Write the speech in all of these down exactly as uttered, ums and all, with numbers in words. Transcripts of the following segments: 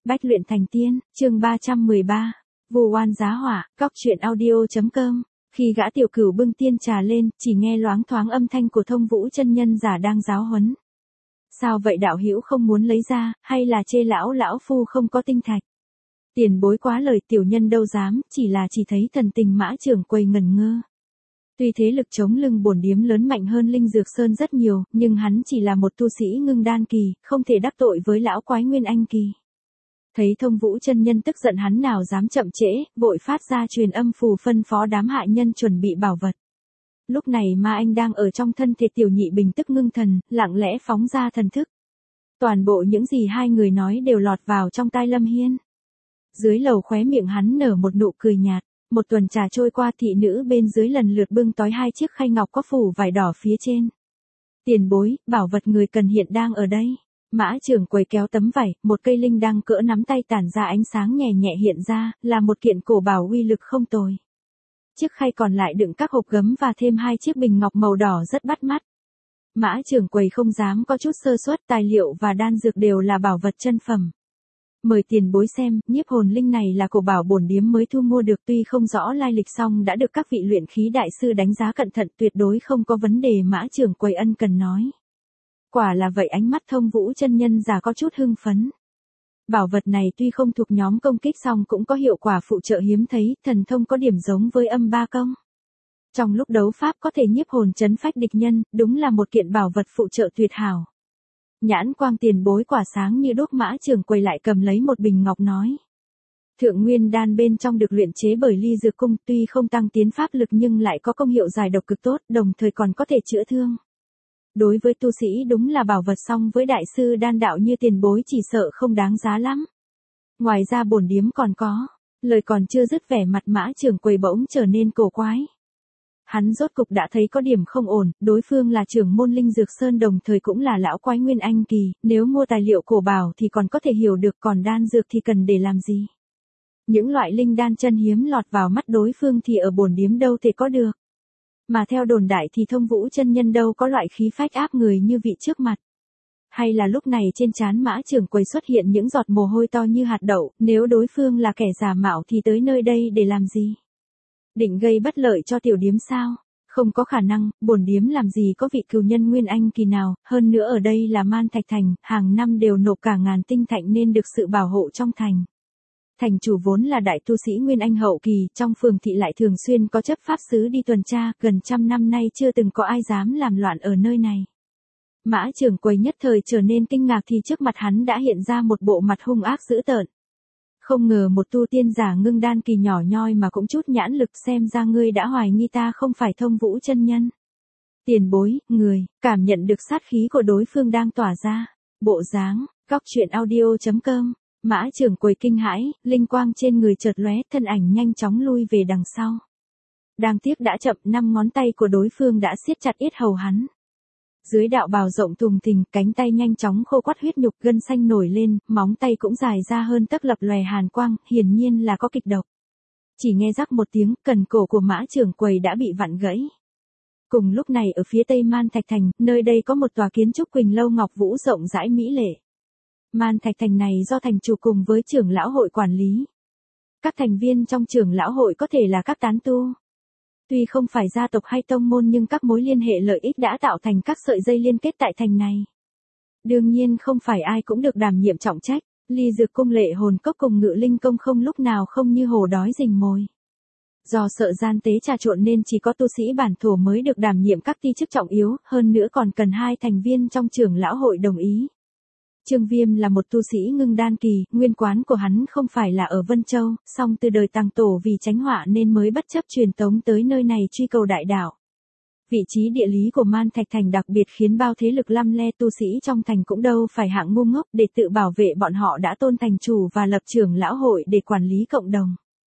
Bách luyện thành tiên, chương ba trăm mười ba. Vu oan giá họa, góc truyện audio chấm com. Khi gã tiểu cửu bưng tiên trà lên, chỉ nghe loáng thoáng âm thanh của Thông Vũ chân nhân giả đang giáo huấn. Sao vậy đạo hữu không muốn lấy ra, hay là chê lão lão phu không có tinh thạch? Tiền bối quá lời, tiểu nhân đâu dám, chỉ là chỉ thấy thần tình Mã trưởng quầy ngẩn ngơ. Tuy thế lực chống lưng bổn điếm lớn mạnh hơn Linh Dược Sơn rất nhiều, nhưng hắn chỉ là một tu sĩ ngưng đan kỳ, không thể đắc tội với lão quái nguyên anh kỳ. Thấy Thông Vũ chân nhân tức giận, hắn nào dám chậm trễ, vội phát ra truyền âm phù phân phó đám hạ nhân chuẩn bị bảo vật. Lúc này Ma Anh đang ở trong thân thể tiểu nhị bình tức ngưng thần, lặng lẽ phóng ra thần thức. Toàn bộ những gì hai người nói đều lọt vào trong tai Lâm Hiên. Dưới lầu khóe miệng hắn nở một nụ cười nhạt. Một tuần trà trôi qua, thị nữ bên dưới lần lượt bưng tói hai chiếc khay ngọc có phủ vải đỏ phía trên. Tiền bối, bảo vật người cần hiện đang ở đây. Mã trưởng quầy kéo tấm vải, một cây linh đăng cỡ nắm tay tản ra ánh sáng nhẹ nhẹ hiện ra, là một kiện cổ bảo uy lực không tồi. Chiếc khay còn lại đựng các hộp gấm và thêm hai chiếc bình ngọc màu đỏ rất bắt mắt. Mã trưởng quầy không dám có chút sơ suất, tài liệu và đan dược đều là bảo vật chân phẩm. Mời tiền bối xem, nhiếp hồn linh này là cổ bảo bổn điếm mới thu mua được, tuy không rõ lai lịch song đã được các vị luyện khí đại sư đánh giá cẩn thận, tuyệt đối không có vấn đề. Mã trưởng quầy ân cần nói. Quả là vậy, ánh mắt Thông Vũ chân nhân già có chút hưng phấn. Bảo vật này tuy không thuộc nhóm công kích song cũng có hiệu quả phụ trợ hiếm thấy, thần thông có điểm giống với âm ba công. Trong lúc đấu pháp có thể nhiếp hồn trấn phách địch nhân, đúng là một kiện bảo vật phụ trợ tuyệt hảo. Nhãn quang tiền bối quả sáng như đuốc. Mã trưởng quầy lại cầm lấy một bình ngọc nói. Thượng nguyên đan bên trong được luyện chế bởi Ly Dược Cung, tuy không tăng tiến pháp lực nhưng lại có công hiệu giải độc cực tốt, đồng thời còn có thể chữa thương. Đối với tu sĩ đúng là bảo vật, song với đại sư đan đạo như tiền bối chỉ sợ không đáng giá lắm. Ngoài ra bổn điếm còn có, lời còn chưa dứt vẻ mặt Mã trưởng quầy bỗng trở nên cổ quái. Hắn rốt cục đã thấy có điểm không ổn, đối phương là trưởng môn Linh Dược Sơn đồng thời cũng là lão quái nguyên anh kỳ, nếu mua tài liệu cổ bảo thì còn có thể hiểu được, còn đan dược thì cần để làm gì. Những loại linh đan chân hiếm lọt vào mắt đối phương thì ở bổn điếm đâu thể có được. Mà theo đồn đại thì Thông Vũ chân nhân đâu có loại khí phách áp người như vị trước mặt. Hay là lúc này trên trán Mã trưởng quầy xuất hiện những giọt mồ hôi to như hạt đậu, nếu đối phương là kẻ giả mạo thì tới nơi đây để làm gì? Định gây bất lợi cho tiểu điếm sao? Không có khả năng, bổn điếm làm gì có vị cừu nhân nguyên anh kỳ nào, hơn nữa ở đây là Man Thạch Thành, hàng năm đều nộp cả ngàn tinh thạch nên được sự bảo hộ trong thành. Thành chủ vốn là đại tu sĩ nguyên anh hậu kỳ, trong phường thị lại thường xuyên có chấp pháp sứ đi tuần tra, gần trăm năm nay chưa từng có ai dám làm loạn ở nơi này. Mã trưởng quầy nhất thời trở nên kinh ngạc thì trước mặt hắn đã hiện ra một bộ mặt hung ác dữ tợn. Không ngờ một tu tiên giả ngưng đan kỳ nhỏ nhoi mà cũng chút nhãn lực, xem ra ngươi đã hoài nghi ta không phải Thông Vũ chân nhân. Tiền bối, người, cảm nhận được sát khí của đối phương đang tỏa ra. Bộ dáng, góc truyện audio chấm com. Mã trưởng quầy kinh hãi, linh quang trên người chợt lóe, thân ảnh nhanh chóng lui về đằng sau. Đáng tiếc đã chậm, năm ngón tay của đối phương đã siết chặt yết hầu hắn. Dưới đạo bào rộng thùng thình, cánh tay nhanh chóng khô quắt huyết nhục, gân xanh nổi lên, móng tay cũng dài ra hơn tấc, lập lòe hàn quang, hiển nhiên là có kịch độc. Chỉ nghe rắc một tiếng, cần cổ của Mã trưởng quầy đã bị vặn gãy. Cùng lúc này ở phía tây Man Thạch Thành, nơi đây có một tòa kiến trúc Quỳnh Lâu Ngọc Vũ rộng rãi mỹ lệ. Man Thạch Thành này do thành chủ cùng với trưởng lão hội quản lý. Các thành viên trong trưởng lão hội có thể là các tán tu. Tuy không phải gia tộc hay tông môn nhưng các mối liên hệ lợi ích đã tạo thành các sợi dây liên kết tại thành này. Đương nhiên không phải ai cũng được đảm nhiệm trọng trách, Ly Dược Cung, Lệ Hồn Cốc cùng Ngự Linh Công không lúc nào không như hổ đói rình mồi. Do sợ gian tế trà trộn nên chỉ có tu sĩ bản thổ mới được đảm nhiệm các ti chức trọng yếu, hơn nữa còn cần hai thành viên trong trưởng lão hội đồng ý. Trương Viêm là một tu sĩ ngưng đan kỳ, nguyên quán của hắn không phải là ở Vân Châu, song từ đời Tàng Tổ vì tránh họa nên mới bất chấp truyền tống tới nơi này truy cầu đại đạo. Vị trí địa lý của Man Thạch Thành đặc biệt khiến bao thế lực lăm le tu sĩ trong thành cũng đâu phải hạng ngu ngốc, để tự bảo vệ bọn họ đã tôn thành chủ và lập trưởng lão hội để quản lý cộng đồng.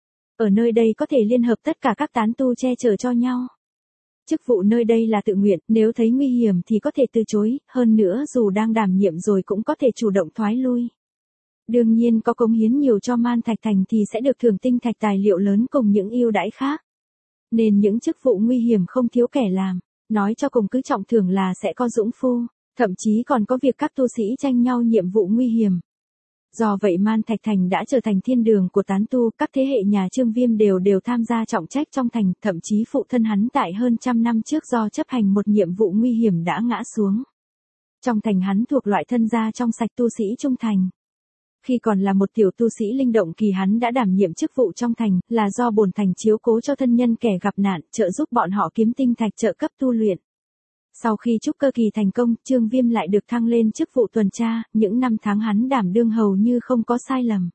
Ở nơi đây có thể liên hợp tất cả các tán tu che chở cho nhau. Chức vụ nơi đây là tự nguyện, nếu thấy nguy hiểm thì có thể từ chối, hơn nữa dù đang đảm nhiệm rồi cũng có thể chủ động thoái lui. Đương nhiên có cống hiến nhiều cho Man Thạch Thành thì sẽ được thưởng tinh thạch tài liệu lớn cùng những ưu đãi khác. Nên những chức vụ nguy hiểm không thiếu kẻ làm, nói cho cùng cứ trọng thưởng là sẽ có dũng phu, thậm chí còn có việc các tu sĩ tranh nhau nhiệm vụ nguy hiểm. Do vậy Man Thạch Thành đã trở thành thiên đường của tán tu, các thế hệ nhà Trương Viêm đều đều tham gia trọng trách trong thành, thậm chí phụ thân hắn tại hơn trăm năm trước do chấp hành một nhiệm vụ nguy hiểm đã ngã xuống. Trong thành hắn thuộc loại thân gia trong sạch tu sĩ trung thành. Khi còn là một tiểu tu sĩ linh động kỳ hắn đã đảm nhiệm chức vụ trong thành, là do bổn thành chiếu cố cho thân nhân kẻ gặp nạn, trợ giúp bọn họ kiếm tinh thạch trợ cấp tu luyện. Sau khi trúc cơ kỳ thành công, Trương Viêm lại được thăng lên chức vụ tuần tra, những năm tháng hắn đảm đương hầu như không có sai lầm.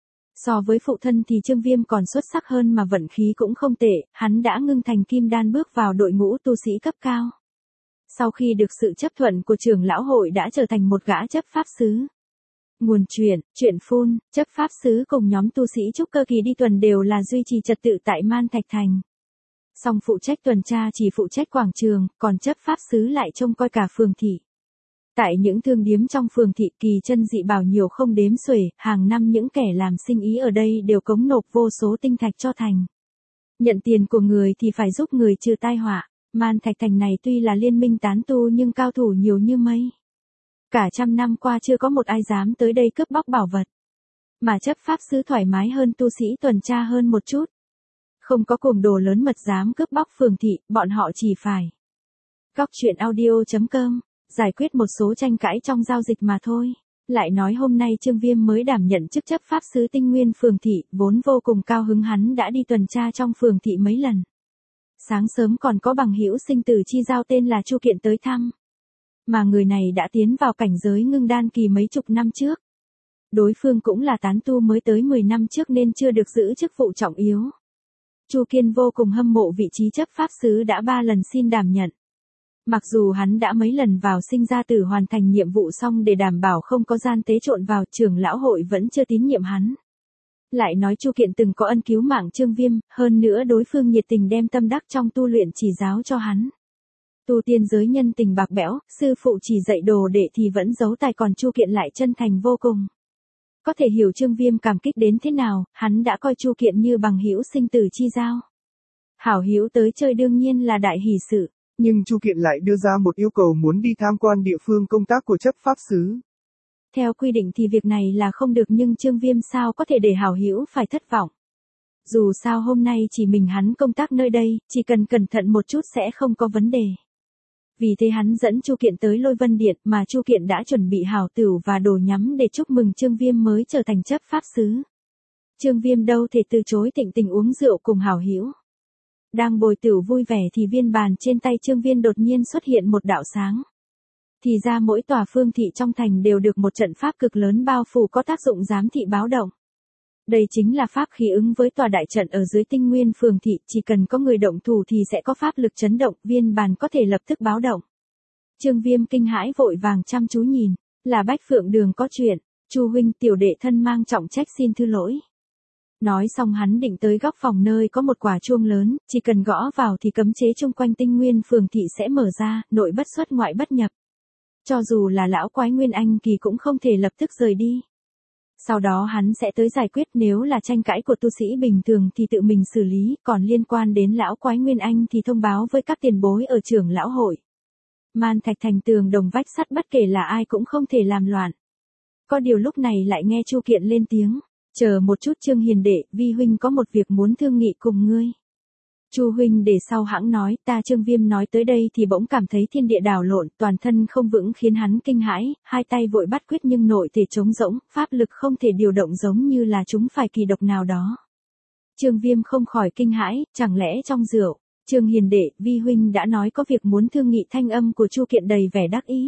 So với phụ thân thì Trương Viêm còn xuất sắc hơn mà vận khí cũng không tệ, hắn đã ngưng thành kim đan bước vào đội ngũ tu sĩ cấp cao. Sau khi được sự chấp thuận của trưởng lão hội đã trở thành một gã chấp pháp sứ. Nguồn truyện, truyện phun, chấp pháp sứ cùng nhóm tu sĩ trúc cơ kỳ đi tuần đều là duy trì trật tự tại Man Thạch Thành. Song phụ trách tuần tra chỉ phụ trách quảng trường, còn chấp pháp sứ lại trông coi cả phường thị. Tại những thương điếm trong phường thị kỳ chân dị bảo nhiều không đếm xuể, hàng năm những kẻ làm sinh ý ở đây đều cống nộp vô số tinh thạch cho thành. Nhận tiền của người thì phải giúp người trừ tai họa. Man Thạch Thành này tuy là liên minh tán tu nhưng cao thủ nhiều như mây. Cả trăm năm qua chưa có một ai dám tới đây cướp bóc bảo vật. Mà chấp pháp sứ thoải mái hơn tu sĩ tuần tra hơn một chút. Không có cuồng đồ lớn mật dám cướp bóc phường thị, bọn họ chỉ phải. Góc truyện audio chấm com, giải quyết một số tranh cãi trong giao dịch mà thôi. Lại nói hôm nay Trương Viêm mới đảm nhận chức chấp pháp sứ tinh nguyên phường thị, vốn vô cùng cao hứng hắn đã đi tuần tra trong phường thị mấy lần. Sáng sớm còn có bằng hữu sinh tử chi giao tên là Chu Kiện tới thăm. Mà người này đã tiến vào cảnh giới ngưng đan kỳ mấy chục năm trước. Đối phương cũng là tán tu mới tới mười năm trước nên chưa được giữ chức vụ trọng yếu. Chu Kiên vô cùng hâm mộ vị trí chấp pháp sứ đã ba lần xin đảm nhận. Mặc dù hắn đã mấy lần vào sinh ra tử hoàn thành nhiệm vụ xong để đảm bảo không có gian tế trộn vào, trưởng lão hội vẫn chưa tín nhiệm hắn. Lại nói Chu Kiện từng có ân cứu mạng Trương Viêm, hơn nữa đối phương nhiệt tình đem tâm đắc trong tu luyện chỉ giáo cho hắn. Tu tiên giới nhân tình bạc bẽo, sư phụ chỉ dạy đồ đệ thì vẫn giấu tài, còn Chu Kiện lại chân thành vô cùng. Có thể hiểu Trương Viêm cảm kích đến thế nào, hắn đã coi Chu Kiện như bằng hữu sinh tử chi giao. Hảo hữu tới chơi đương nhiên là đại hỷ sự. Nhưng Chu Kiện lại đưa ra một yêu cầu muốn đi tham quan địa phương công tác của chấp pháp sứ. Theo quy định thì việc này là không được, nhưng Trương Viêm sao có thể để hảo hữu phải thất vọng. Dù sao hôm nay chỉ mình hắn công tác nơi đây, chỉ cần cẩn thận một chút sẽ không có vấn đề. Vì thế hắn dẫn Chu Kiện tới Lôi Vân Điện, mà Chu Kiện đã chuẩn bị hảo tửu và đồ nhắm để chúc mừng Trương Viêm mới trở thành chấp pháp sứ. Trương Viêm đâu thể từ chối thịnh tình uống rượu cùng hảo hữu. Đang bồi tửu vui vẻ thì viên bàn trên tay Trương Viêm đột nhiên xuất hiện một đạo sáng. Thì ra mỗi tòa phương thị trong thành đều được một trận pháp cực lớn bao phủ có tác dụng giám thị báo động. Đây chính là pháp khí ứng với tòa đại trận ở dưới tinh nguyên phường thị, chỉ cần có người động thủ thì sẽ có pháp lực chấn động, viên bàn có thể lập tức báo động. Trương Viêm kinh hãi vội vàng chăm chú nhìn, là Bách Phượng Đường có chuyện, Chu huynh tiểu đệ thân mang trọng trách xin thứ lỗi. Nói xong hắn định tới góc phòng nơi có một quả chuông lớn, chỉ cần gõ vào thì cấm chế chung quanh tinh nguyên phường thị sẽ mở ra, nội bất xuất ngoại bất nhập. Cho dù là lão quái Nguyên Anh kỳ cũng không thể lập tức rời đi. Sau đó hắn sẽ tới giải quyết, nếu là tranh cãi của tu sĩ bình thường thì tự mình xử lý, còn liên quan đến lão quái Nguyên Anh thì thông báo với các tiền bối ở trưởng lão hội. Man Thạch Thành tường đồng vách sắt bất kể là ai cũng không thể làm loạn. Có điều lúc này lại nghe Chu Kiện lên tiếng, chờ một chút Trương hiền đệ, vi huynh có một việc muốn thương nghị cùng ngươi. Chu huynh để sau hãng nói, ta Trương Viêm nói tới đây thì bỗng cảm thấy thiên địa đảo lộn, toàn thân không vững khiến hắn kinh hãi, hai tay vội bắt quyết nhưng nội thể trống rỗng, pháp lực không thể điều động giống như là chúng phải kỳ độc nào đó. Trương Viêm không khỏi kinh hãi, chẳng lẽ trong rượu, Trương hiền đệ, vi huynh đã nói có việc muốn thương nghị, thanh âm của Chu Kiện đầy vẻ đắc ý.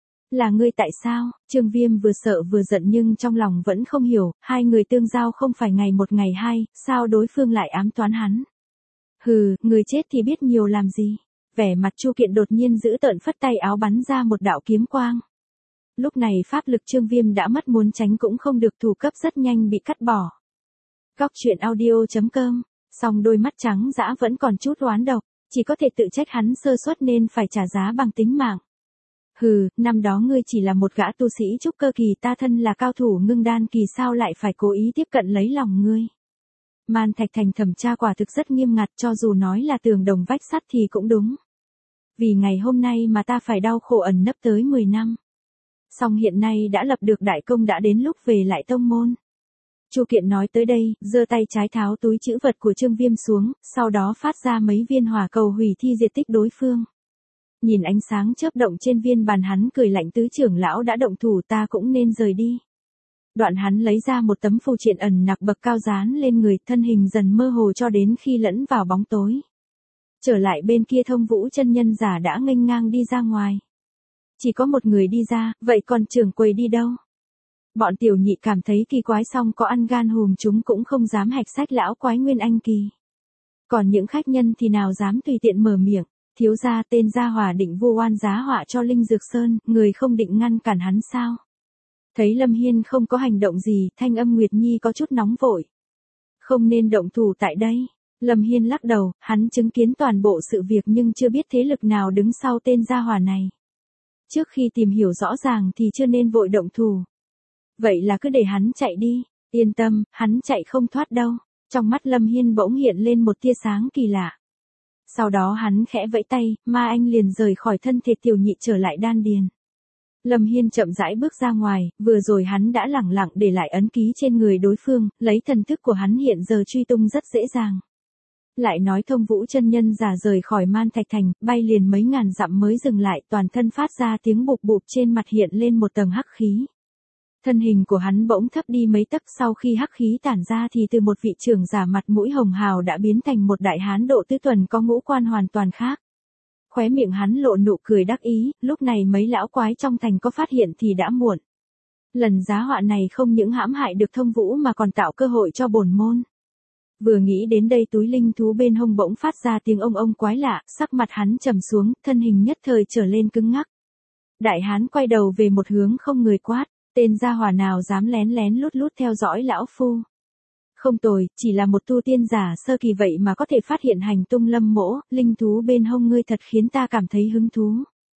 Là ngươi tại sao? Trương Viêm vừa sợ vừa giận nhưng trong lòng vẫn không hiểu, hai người tương giao không phải ngày một ngày hai, sao đối phương lại ám toán hắn? Hừ, người chết thì biết nhiều làm gì. Vẻ mặt Chu Kiện đột nhiên giữ tợn phất tay áo bắn ra một đạo kiếm quang. Lúc này pháp lực Trương Viêm đã mất, muốn tránh cũng không được, thủ cấp rất nhanh bị cắt bỏ. Góc truyện audio chấm com, song đôi mắt trắng dã vẫn còn chút oán độc, chỉ có thể tự trách hắn sơ suất nên phải trả giá bằng tính mạng. Hừ, năm đó ngươi chỉ là một gã tu sĩ trúc cơ kỳ, ta thân là cao thủ ngưng đan kỳ, sao lại phải cố ý tiếp cận lấy lòng ngươi. Man Thạch Thành thẩm tra quả thực rất nghiêm ngặt, cho dù nói là tường đồng vách sắt thì cũng đúng. Vì ngày hôm nay mà ta phải đau khổ ẩn nấp tới mười năm. Song hiện nay đã lập được đại công, đã đến lúc về lại tông môn. Chu Kiện nói tới đây, giơ tay trái tháo túi trữ vật của Trương Viêm xuống, sau đó phát ra mấy viên hỏa cầu hủy thi diệt tích đối phương. Nhìn ánh sáng chớp động trên viên bàn, hắn cười lạnh, tứ trưởng lão đã động thủ, ta cũng nên rời đi. Đoạn hắn lấy ra một tấm phù triện ẩn nặc bậc cao dán lên người, thân hình dần mơ hồ cho đến khi lẫn vào bóng tối. Trở lại bên kia, Thông Vũ chân nhân giả đã nghênh ngang đi ra ngoài. Chỉ có một người đi ra, vậy còn trưởng quầy đi đâu? Bọn tiểu nhị cảm thấy kỳ quái, song có ăn gan hùm chúng cũng không dám hạch sách lão quái Nguyên Anh kỳ. Còn những khách nhân thì nào dám tùy tiện mở miệng. Thiếu gia, tên gia hỏa định vu oan giá họa cho Linh Dược Sơn, người không định ngăn cản hắn sao? Thấy Lâm Hiên không có hành động gì, thanh âm Nguyệt Nhi có chút nóng vội. Không nên động thủ tại đây. Lâm Hiên lắc đầu, hắn chứng kiến toàn bộ sự việc nhưng chưa biết thế lực nào đứng sau tên gia hỏa này. Trước khi tìm hiểu rõ ràng thì chưa nên vội động thủ. Vậy là cứ để hắn chạy đi, yên tâm, hắn chạy không thoát đâu. Trong mắt Lâm Hiên bỗng hiện lên một tia sáng kỳ lạ. Sau đó hắn khẽ vẫy tay, ma anh liền rời khỏi thân thể tiểu nhị trở lại đan điền. Lâm Hiên chậm rãi bước ra ngoài, vừa rồi hắn đã lẳng lặng để lại ấn ký trên người đối phương, lấy thần thức của hắn hiện giờ truy tung rất dễ dàng. Lại nói Thông Vũ chân nhân giả rời khỏi Man Thạch Thành, bay liền mấy ngàn dặm mới dừng lại, toàn thân phát ra tiếng bụp bụp, trên mặt hiện lên một tầng hắc khí. Thân hình của hắn bỗng thấp đi mấy tấc, sau khi hắc khí tản ra thì từ một vị trưởng giả mặt mũi hồng hào đã biến thành một đại hán độ tứ tuần có ngũ quan hoàn toàn khác. Khóe miệng hắn lộ nụ cười đắc ý, lúc này mấy lão quái trong thành có phát hiện thì đã muộn. Lần giá họa này không những hãm hại được Thông Vũ mà còn tạo cơ hội cho bổn môn. Vừa nghĩ đến đây, túi linh thú bên hông bỗng phát ra tiếng ông ông quái lạ, sắc mặt hắn trầm xuống, thân hình nhất thời trở lên cứng ngắc. Đại hán quay đầu về một hướng không người quát, tên gia hỏa nào dám lén lén lút lút theo dõi lão phu. Không tồi, chỉ là một tu tiên giả sơ kỳ vậy mà có thể phát hiện hành tung Lâm mỗ, linh thú bên hông ngươi thật khiến ta cảm thấy hứng thú.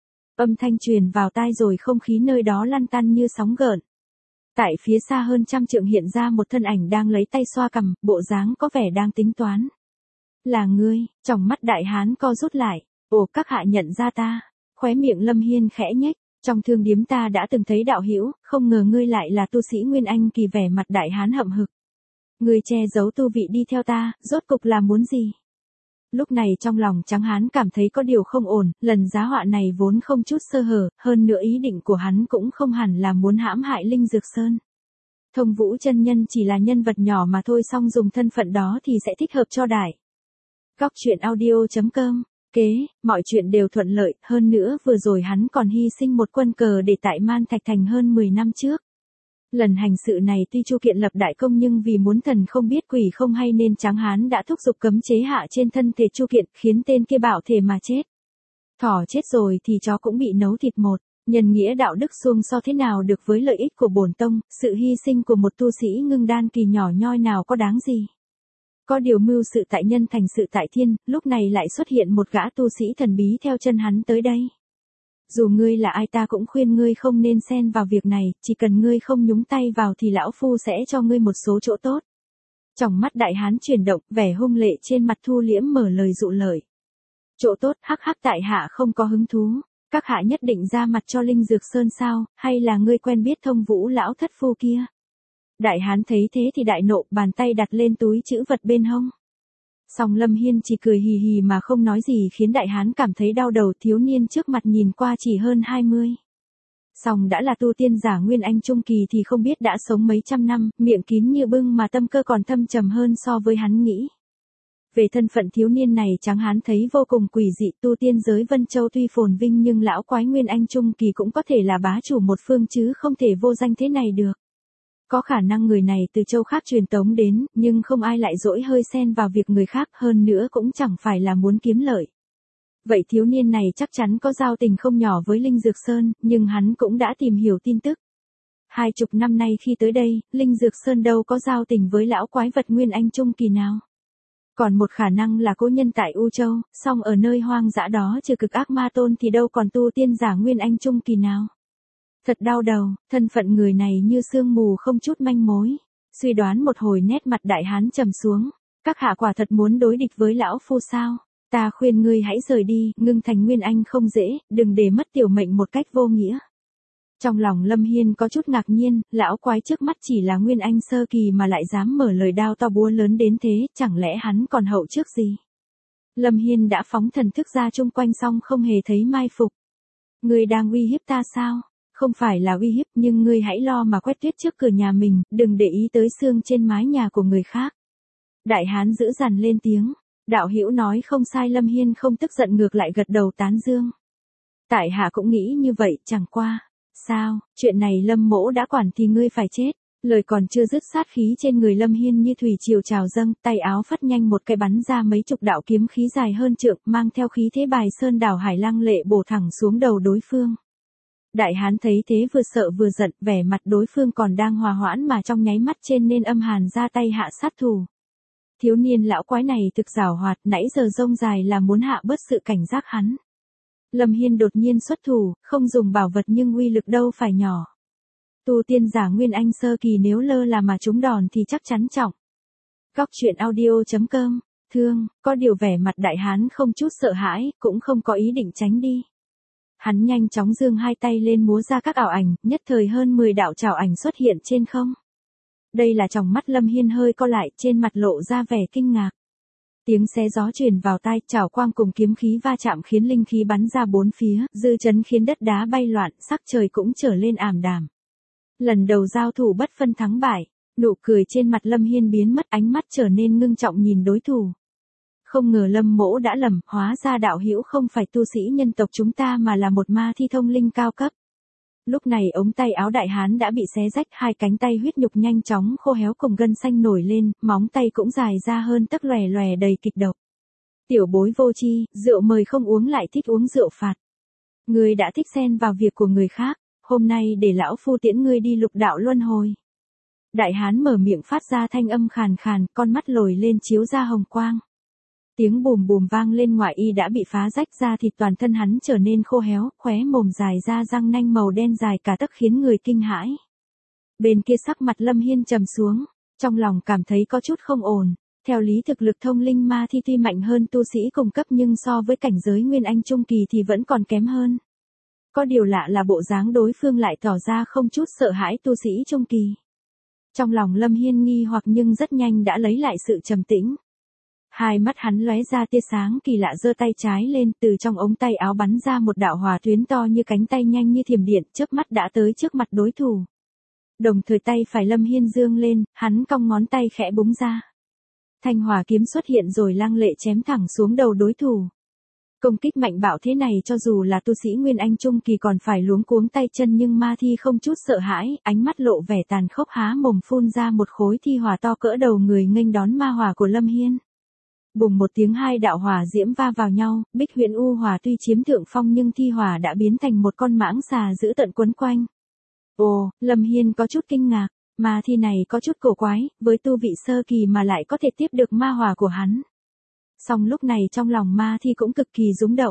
Âm thanh truyền vào tai rồi không khí nơi đó lăn tăn như sóng gợn. Tại phía xa hơn trăm trượng hiện ra một thân ảnh đang lấy tay xoa cằm, bộ dáng có vẻ đang tính toán. Là ngươi, tròng mắt đại hán co rút lại, ồ, các hạ nhận ra ta. Khóe miệng Lâm Hiên khẽ nhếch, trong thương điếm ta đã từng thấy đạo hữu, không ngờ ngươi lại là tu sĩ Nguyên Anh kỳ. Vẻ mặt đại hán hậm hực. Ngươi che giấu tu vị đi theo ta, rốt cục là muốn gì? Lúc này trong lòng Trắng Hán cảm thấy có điều không ổn, lần giá họa này vốn không chút sơ hở, hơn nữa ý định của hắn cũng không hẳn là muốn hãm hại Linh Dược Sơn. Thông Vũ chân nhân chỉ là nhân vật nhỏ mà thôi, song dùng thân phận đó thì sẽ thích hợp cho đại. Góc truyện audio chấm com, kế, mọi chuyện đều thuận lợi, hơn nữa vừa rồi hắn còn hy sinh một quân cờ để tại Man Thạch Thành hơn mười năm trước. Lần hành sự này tuy Chu Kiện lập đại công nhưng vì muốn thần không biết quỷ không hay nên Tráng Hán đã thúc giục cấm chế hạ trên thân thể Chu Kiện, khiến tên kia bảo thể mà chết. Thỏ chết rồi thì chó cũng bị nấu thịt một, nhân nghĩa đạo đức xuông so thế nào được với lợi ích của bổn tông, sự hy sinh của một tu sĩ ngưng đan kỳ nhỏ nhoi nào có đáng gì. Có điều mưu sự tại nhân thành sự tại thiên, lúc này lại xuất hiện một gã tu sĩ thần bí theo chân hắn tới đây. Dù ngươi là ai ta cũng khuyên ngươi không nên xen vào việc này, chỉ cần ngươi không nhúng tay vào thì lão phu sẽ cho ngươi một số chỗ tốt. Trong mắt đại hán chuyển động, vẻ hung lệ trên mặt thu liễm mở lời dụ lời. Chỗ tốt, hắc hắc, tại hạ không có hứng thú. Các hạ nhất định ra mặt cho Linh Dược Sơn sao, hay là ngươi quen biết Thông Vũ lão thất phu kia? Đại hán thấy thế thì đại nộ, bàn tay đặt lên túi trữ vật bên hông. Song Lâm Hiên chỉ cười hì hì mà không nói gì, khiến đại hán cảm thấy đau đầu. Thiếu niên trước mặt nhìn qua chỉ hơn hai mươi. Song đã là tu tiên giả Nguyên Anh trung kỳ thì không biết đã sống mấy trăm năm, miệng kín như bưng mà tâm cơ còn thâm trầm hơn so với hắn nghĩ. Về thân phận thiếu niên này Tráng Hán thấy vô cùng quỷ dị, tu tiên giới Vân Châu tuy phồn vinh nhưng lão quái Nguyên Anh trung kỳ cũng có thể là bá chủ một phương chứ không thể vô danh thế này được. Có khả năng người này từ châu khác truyền tống đến, nhưng không ai lại dỗi hơi xen vào việc người khác, hơn nữa cũng chẳng phải là muốn kiếm lợi. Vậy thiếu niên này chắc chắn có giao tình không nhỏ với Linh Dược Sơn, nhưng hắn cũng đã tìm hiểu tin tức. Hai chục năm nay khi tới đây, Linh Dược Sơn đâu có giao tình với lão quái vật Nguyên Anh trung kỳ nào. Còn một khả năng là cố nhân tại U Châu, song ở nơi hoang dã đó trừ cực ác ma tôn thì đâu còn tu tiên giả Nguyên Anh trung kỳ nào. Thật đau đầu, thân phận người này như sương mù không chút manh mối. Suy đoán một hồi nét mặt đại hán trầm xuống. Các hạ quả thật muốn đối địch với lão phu sao? Ta khuyên ngươi hãy rời đi, ngưng thành Nguyên Anh không dễ, đừng để mất tiểu mệnh một cách vô nghĩa. Trong lòng Lâm Hiên có chút ngạc nhiên, lão quái trước mắt chỉ là Nguyên Anh sơ kỳ mà lại dám mở lời đao to búa lớn đến thế, chẳng lẽ hắn còn hậu trước gì? Lâm Hiên đã phóng thần thức ra chung quanh xong không hề thấy mai phục. Ngươi đang uy hiếp ta sao? Không phải là uy hiếp nhưng ngươi hãy lo mà quét tuyết trước cửa nhà mình, đừng để ý tới xương trên mái nhà của người khác. Đại hán giữ dằn lên tiếng. Đạo hữu nói không sai. Lâm Hiên không tức giận ngược lại gật đầu tán dương. Tại hạ cũng nghĩ như vậy, chẳng qua. Sao, chuyện này Lâm mỗ đã quản thì ngươi phải chết. Lời còn chưa dứt sát khí trên người Lâm Hiên như thủy triều trào dâng, tay áo phất nhanh một cái bắn ra mấy chục đạo kiếm khí dài hơn trượng, mang theo khí thế bài sơn đảo hải lăng lệ bổ thẳng xuống đầu đối phương. Đại hán thấy thế vừa sợ vừa giận, vẻ mặt đối phương còn đang hòa hoãn mà trong nháy mắt trên nên âm hàn ra tay hạ sát thủ. Thiếu niên lão quái này thực giảo hoạt, nãy giờ rông dài là muốn hạ bớt sự cảnh giác hắn. Lâm Hiên đột nhiên xuất thủ, không dùng bảo vật nhưng uy lực đâu phải nhỏ. Tu tiên giả Nguyên Anh sơ kỳ nếu lơ là mà trúng đòn thì chắc chắn trọng. Góc truyện audio chấm com, thương, có điều vẻ mặt đại hán không chút sợ hãi, cũng không có ý định tránh đi. Hắn nhanh chóng giương hai tay lên múa ra các ảo ảnh, nhất thời hơn mười đạo trảo ảnh xuất hiện trên không. Đây là tròng mắt Lâm Hiên hơi co lại, trên mặt lộ ra vẻ kinh ngạc. Tiếng xé gió truyền vào tai, trảo quang cùng kiếm khí va chạm khiến linh khí bắn ra bốn phía, dư chấn khiến đất đá bay loạn, sắc trời cũng trở lên ảm đạm. Lần đầu giao thủ bất phân thắng bại, nụ cười trên mặt Lâm Hiên biến mất, ánh mắt trở nên ngưng trọng nhìn đối thủ. Không ngờ Lâm mỗ đã lầm, hóa ra đạo hữu không phải tu sĩ nhân tộc chúng ta mà là một ma thi thông linh cao cấp. Lúc này ống tay áo đại hán đã bị xé rách, hai cánh tay huyết nhục nhanh chóng khô héo cùng gân xanh nổi lên, móng tay cũng dài ra hơn tấc, lòe lòe đầy kịch độc. Tiểu bối vô tri, rượu mời không uống lại thích uống rượu phạt. Ngươi đã thích xen vào việc của người khác, hôm nay để lão phu tiễn ngươi đi lục đạo luân hồi. Đại hán mở miệng phát ra thanh âm khàn khàn, con mắt lồi lên chiếu ra hồng quang. Tiếng bùm bùm vang lên, ngoại y đã bị phá rách ra thịt, toàn thân hắn trở nên khô héo, khóe mồm dài ra răng nanh màu đen dài cả tấc khiến người kinh hãi. Bên kia sắc mặt Lâm Hiên trầm xuống, trong lòng cảm thấy có chút không ổn. Theo lý thực lực thông linh ma thi tuy mạnh hơn tu sĩ cùng cấp nhưng so với cảnh giới Nguyên Anh trung kỳ thì vẫn còn kém hơn. Có điều lạ là bộ dáng đối phương lại tỏ ra không chút sợ hãi tu sĩ trung kỳ. Trong lòng Lâm Hiên nghi hoặc nhưng rất nhanh đã lấy lại sự trầm tĩnh. Hai mắt hắn lóe ra tia sáng kỳ lạ, giơ tay trái lên, từ trong ống tay áo bắn ra một đạo hỏa tuyến to như cánh tay, nhanh như thiểm điện, chớp mắt đã tới trước mặt đối thủ. Đồng thời tay phải Lâm Hiên giương lên, hắn cong ngón tay khẽ búng ra. Thanh hỏa kiếm xuất hiện rồi lăng lệ chém thẳng xuống đầu đối thủ. Công kích mạnh bạo thế này cho dù là tu sĩ Nguyên Anh trung kỳ còn phải luống cuống tay chân, nhưng ma thi không chút sợ hãi, ánh mắt lộ vẻ tàn khốc, há mồm phun ra một khối thi hỏa to cỡ đầu người nghênh đón ma hỏa của Lâm Hiên. Bùng một tiếng, hai đạo hỏa diễm va vào nhau, Bích Huyền U hỏa tuy chiếm thượng phong nhưng thi hỏa đã biến thành một con mãng xà dữ tợn quấn quanh. Ồ, Lâm Hiên có chút kinh ngạc, ma thi này có chút cổ quái, với tu vị sơ kỳ mà lại có thể tiếp được ma hỏa của hắn. Song lúc này trong lòng ma thi cũng cực kỳ rúng động.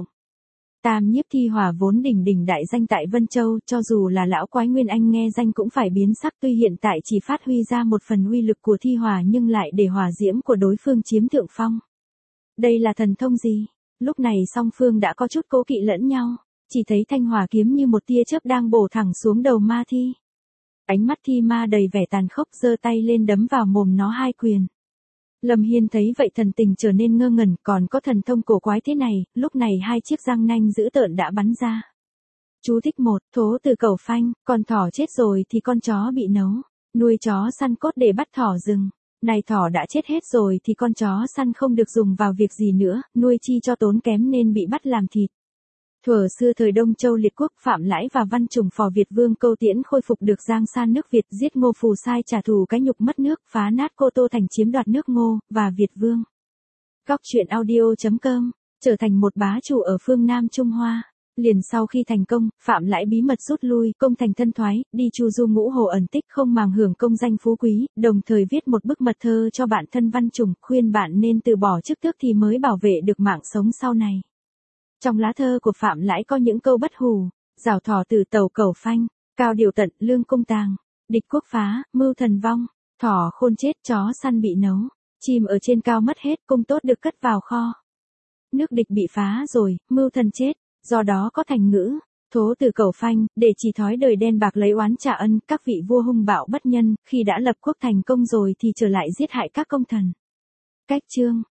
Tam nhiếp thi hỏa vốn đỉnh đỉnh đại danh tại Vân Châu, cho dù là lão quái Nguyên Anh nghe danh cũng phải biến sắc, tuy hiện tại chỉ phát huy ra một phần uy lực của thi hỏa nhưng lại để hỏa diễm của đối phương chiếm thượng phong. Đây là thần thông gì? Lúc này song phương đã có chút cố kỵ lẫn nhau, chỉ thấy thanh hỏa kiếm như một tia chớp đang bổ thẳng xuống đầu ma thi. Ánh mắt thi ma đầy vẻ tàn khốc, giơ tay lên đấm vào mồm nó hai quyền. Lâm Hiên thấy vậy thần tình trở nên ngơ ngẩn, còn có thần thông cổ quái thế này, lúc này hai chiếc răng nanh dữ tợn đã bắn ra. Chú thích một, thố từ cẩu phanh, con thỏ chết rồi thì con chó bị nấu, nuôi chó săn cốt để bắt thỏ rừng. Này thỏ đã chết hết rồi thì con chó săn không được dùng vào việc gì nữa, nuôi chi cho tốn kém nên bị bắt làm thịt. Thuở xưa thời Đông Châu liệt quốc, Phạm Lãi và Văn Trùng phò Việt Vương Câu Tiễn khôi phục được giang san nước Việt, giết Ngô Phù Sai trả thù cái nhục mất nước, phá nát Cô Tô Thành, chiếm đoạt nước Ngô và Việt Vương. Góc truyện audio chấm com, trở thành một bá chủ ở phương Nam Trung Hoa. Liền sau khi thành công, Phạm Lãi bí mật rút lui, công thành thân thoái, đi chu du ngũ hồ ẩn tích, không màng hưởng công danh phú quý, đồng thời viết một bức mật thơ cho bạn thân Văn Trùng, khuyên bạn nên từ bỏ chức tước thì mới bảo vệ được mạng sống sau này. Trong lá thơ của Phạm Lãi có những câu bất hủ: rào thỏ từ tàu cẩu phanh, cao điều tận, lương cung tàng, địch quốc phá, mưu thần vong, thỏ khôn chết, chó săn bị nấu, chim ở trên cao mất hết, cung tốt được cất vào kho. Nước địch bị phá rồi, mưu thần chết. Do đó có thành ngữ, Thố từ cầu phanh, để chỉ thói đời đen bạc lấy oán trả ân, các vị vua hung bạo bất nhân, khi đã lập quốc thành công rồi thì trở lại giết hại các công thần. Cách chương